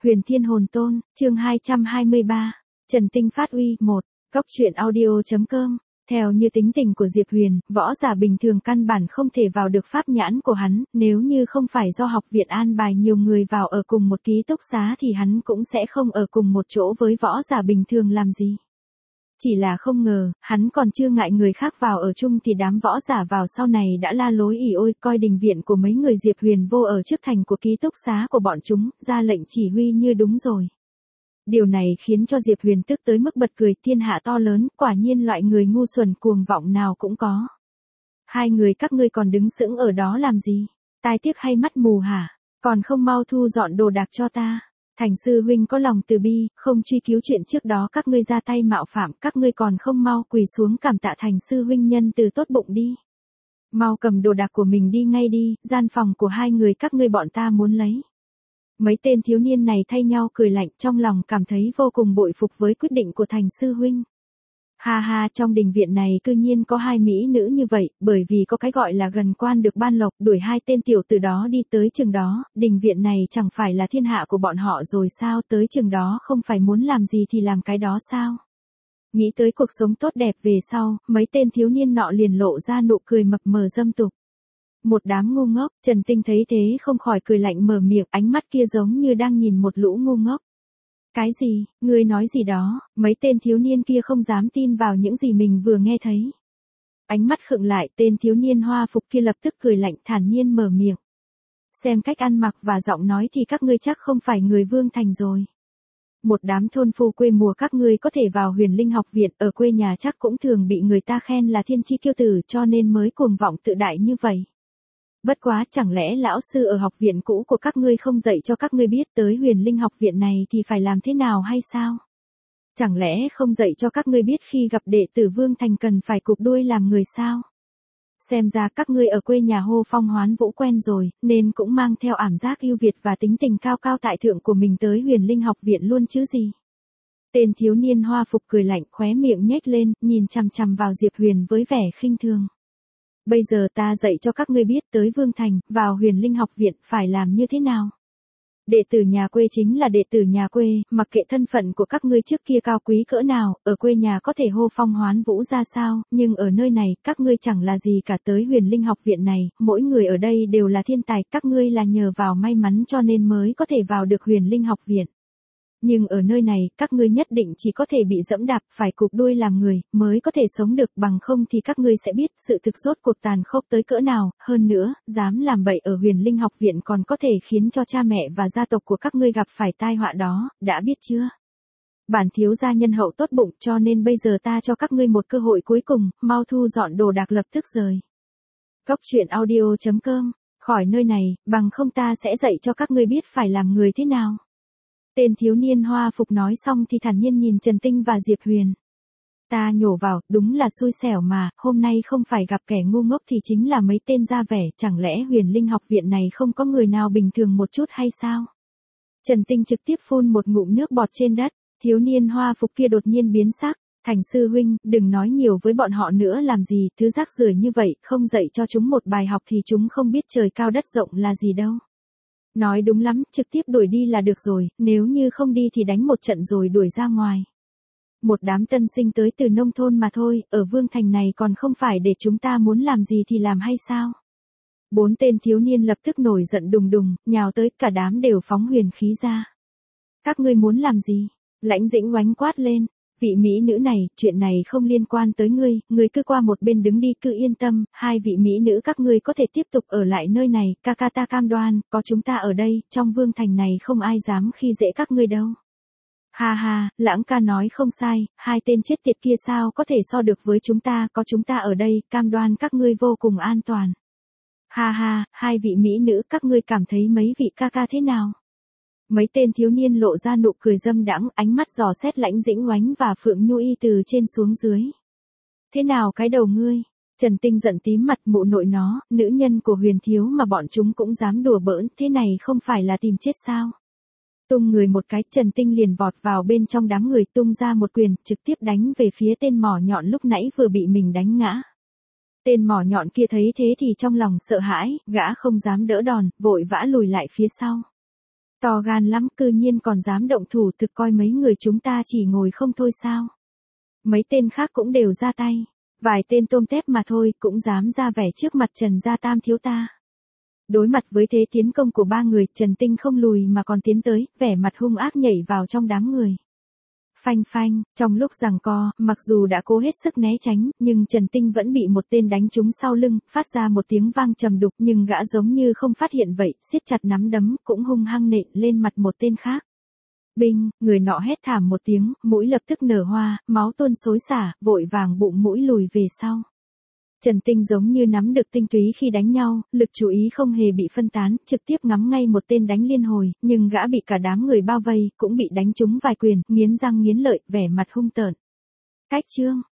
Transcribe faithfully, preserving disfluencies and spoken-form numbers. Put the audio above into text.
Huyền Thiên Hồn Tôn, chương hai trăm hai mươi ba, Trần Tinh phát uy, một, Cóc truyện audio chấm com. Theo như tính tình của Diệp Huyền, võ giả bình thường căn bản không thể vào được pháp nhãn của hắn, nếu như không phải do học viện an bài nhiều người vào ở cùng một ký túc xá thì hắn cũng sẽ không ở cùng một chỗ với võ giả bình thường làm gì. Chỉ là không ngờ, hắn còn chưa ngại người khác vào ở chung thì đám võ giả vào sau này đã la lối ỉ ôi coi đình viện của mấy người Diệp Huyền vô ở trước thành của ký túc xá của bọn chúng, ra lệnh chỉ huy như đúng rồi. Điều này khiến cho Diệp Huyền tức tới mức bật cười, thiên hạ to lớn, quả nhiên loại người ngu xuẩn cuồng vọng nào cũng có. Hai người các ngươi còn đứng sững ở đó làm gì? Tai tiếc hay mắt mù hả? Còn không mau thu dọn đồ đạc cho ta. Thành sư huynh có lòng từ bi, không truy cứu chuyện trước đó các ngươi ra tay mạo phạm, các ngươi còn không mau quỳ xuống cảm tạ thành sư huynh nhân từ tốt bụng đi. Mau cầm đồ đạc của mình đi ngay đi, gian phòng của hai người các ngươi bọn ta muốn lấy. Mấy tên thiếu niên này thay nhau cười lạnh, trong lòng cảm thấy vô cùng bội phục với quyết định của thành sư huynh. Ha ha, trong đình viện này cư nhiên có hai mỹ nữ như vậy, bởi vì có cái gọi là gần quan được ban lộc, đuổi hai tên tiểu từ đó đi tới chừng đó, đình viện này chẳng phải là thiên hạ của bọn họ rồi sao, tới chừng đó không phải muốn làm gì thì làm cái đó sao. Nghĩ tới cuộc sống tốt đẹp về sau, mấy tên thiếu niên nọ liền lộ ra nụ cười mập mờ dâm tục. Một đám ngu ngốc, Trần Tinh thấy thế không khỏi cười lạnh mở miệng, ánh mắt kia giống như đang nhìn một lũ ngu ngốc. Cái gì, ngươi nói gì đó, mấy tên thiếu niên kia không dám tin vào những gì mình vừa nghe thấy. Ánh mắt khựng lại, tên thiếu niên hoa phục kia lập tức cười lạnh thản nhiên mở miệng. Xem cách ăn mặc và giọng nói thì các ngươi chắc không phải người Vương Thành rồi. Một đám thôn phu quê mùa các ngươi có thể vào Huyền Linh học viện, ở quê nhà chắc cũng thường bị người ta khen là thiên chi kiêu tử cho nên mới cuồng vọng tự đại như vậy. Bất quá, chẳng lẽ lão sư ở học viện cũ của các ngươi không dạy cho các ngươi biết tới Huyền Linh học viện này thì phải làm thế nào hay sao? Chẳng lẽ không dạy cho các ngươi biết khi gặp đệ tử Vương Thành cần phải cụp đuôi làm người sao? Xem ra các ngươi ở quê nhà hô phong hoán vũ quen rồi, nên cũng mang theo ảm giác yêu Việt và tính tình cao cao tại thượng của mình tới Huyền Linh học viện luôn chứ gì? Tên thiếu niên hoa phục cười lạnh, khóe miệng nhếch lên, nhìn chằm chằm vào Diệp Huyền với vẻ khinh thường. Bây giờ ta dạy cho các ngươi biết tới Vương Thành, vào Huyền Linh học viện phải làm như thế nào. Đệ tử nhà quê chính là đệ tử nhà quê, mặc kệ thân phận của các ngươi trước kia cao quý cỡ nào, ở quê nhà có thể hô phong hoán vũ ra sao, nhưng ở nơi này, các ngươi chẳng là gì cả. Tới Huyền Linh học viện này, mỗi người ở đây đều là thiên tài, các ngươi là nhờ vào may mắn cho nên mới có thể vào được Huyền Linh học viện. Nhưng ở nơi này, các ngươi nhất định chỉ có thể bị dẫm đạp, phải cụp đuôi làm người, mới có thể sống được, bằng không thì các ngươi sẽ biết sự thực rốt cuộc tàn khốc tới cỡ nào. Hơn nữa, dám làm bậy ở Huyền Linh học viện còn có thể khiến cho cha mẹ và gia tộc của các ngươi gặp phải tai họa đó, đã biết chưa? Bản thiếu gia nhân hậu tốt bụng cho nên bây giờ ta cho các ngươi một cơ hội cuối cùng, mau thu dọn đồ đạc lập tức rời. Cóc truyện audio chấm com, khỏi nơi này, bằng không ta sẽ dạy cho các ngươi biết phải làm người thế nào. Tên thiếu niên hoa phục nói xong thì thản nhiên nhìn Trần Tinh và Diệp Huyền. Ta nhổ vào, đúng là xui xẻo mà, hôm nay không phải gặp kẻ ngu ngốc thì chính là mấy tên ra vẻ, chẳng lẽ Huyền Linh học viện này không có người nào bình thường một chút hay sao? Trần Tinh trực tiếp phun một ngụm nước bọt trên đất, thiếu niên hoa phục kia đột nhiên biến sắc, thành sư huynh, đừng nói nhiều với bọn họ nữa làm gì, thứ rác rưởi như vậy, không dạy cho chúng một bài học thì chúng không biết trời cao đất rộng là gì đâu. Nói đúng lắm, trực tiếp đuổi đi là được rồi, nếu như không đi thì đánh một trận rồi đuổi ra ngoài. Một đám tân sinh tới từ nông thôn mà thôi, ở Vương Thành này còn không phải để chúng ta muốn làm gì thì làm hay sao? Bốn tên thiếu niên lập tức nổi giận đùng đùng, nhào tới, cả đám đều phóng huyền khí ra. Các ngươi muốn làm gì? Lãnh Dĩnh oánh quát lên. Vị mỹ nữ này, chuyện này không liên quan tới ngươi, ngươi cứ qua một bên đứng đi, cứ yên tâm, hai vị mỹ nữ các ngươi có thể tiếp tục ở lại nơi này, ca ca ta cam đoan, có chúng ta ở đây, trong Vương Thành này không ai dám khi dễ các ngươi đâu. Ha ha, Lãng ca nói không sai, hai tên chết tiệt kia sao có thể so được với chúng ta, có chúng ta ở đây, cam đoan các ngươi vô cùng an toàn. Ha ha, hai vị mỹ nữ các ngươi cảm thấy mấy vị ca ca thế nào? Mấy tên thiếu niên lộ ra nụ cười dâm đãng, ánh mắt dò xét Lãnh Dĩnh oánh và Phượng Nhu Y từ trên xuống dưới. Thế nào cái đầu ngươi? Trần Tinh giận tím mặt, mụ nội nó, nữ nhân của Huyền thiếu mà bọn chúng cũng dám đùa bỡn, thế này không phải là tìm chết sao? Tung người một cái, Trần Tinh liền vọt vào bên trong đám người, tung ra một quyền, trực tiếp đánh về phía tên mỏ nhọn lúc nãy vừa bị mình đánh ngã. Tên mỏ nhọn kia thấy thế thì trong lòng sợ hãi, gã không dám đỡ đòn, vội vã lùi lại phía sau. To gan lắm, cư nhiên còn dám động thủ, thực coi mấy người chúng ta chỉ ngồi không thôi sao. Mấy tên khác cũng đều ra tay. Vài tên tôm tép mà thôi cũng dám ra vẻ trước mặt Trần Gia Tam thiếu ta. Đối mặt với thế tiến công của ba người, Trần Tinh không lùi mà còn tiến tới, vẻ mặt hung ác nhảy vào trong đám người. Phanh phanh, trong lúc giằng co, mặc dù đã cố hết sức né tránh, nhưng Trần Tinh vẫn bị một tên đánh trúng sau lưng, phát ra một tiếng vang trầm đục, nhưng gã giống như không phát hiện vậy, siết chặt nắm đấm, cũng hung hăng nện lên mặt một tên khác. Binh, người nọ hét thảm một tiếng, mũi lập tức nở hoa, máu tuôn xối xả, vội vàng bụng mũi lùi về sau. Trần Tinh giống như nắm được tinh túy khi đánh nhau, lực chú ý không hề bị phân tán, trực tiếp ngắm ngay một tên đánh liên hồi, nhưng gã bị cả đám người bao vây, cũng bị đánh trúng vài quyền, nghiến răng nghiến lợi, vẻ mặt hung tợn. Cách chương,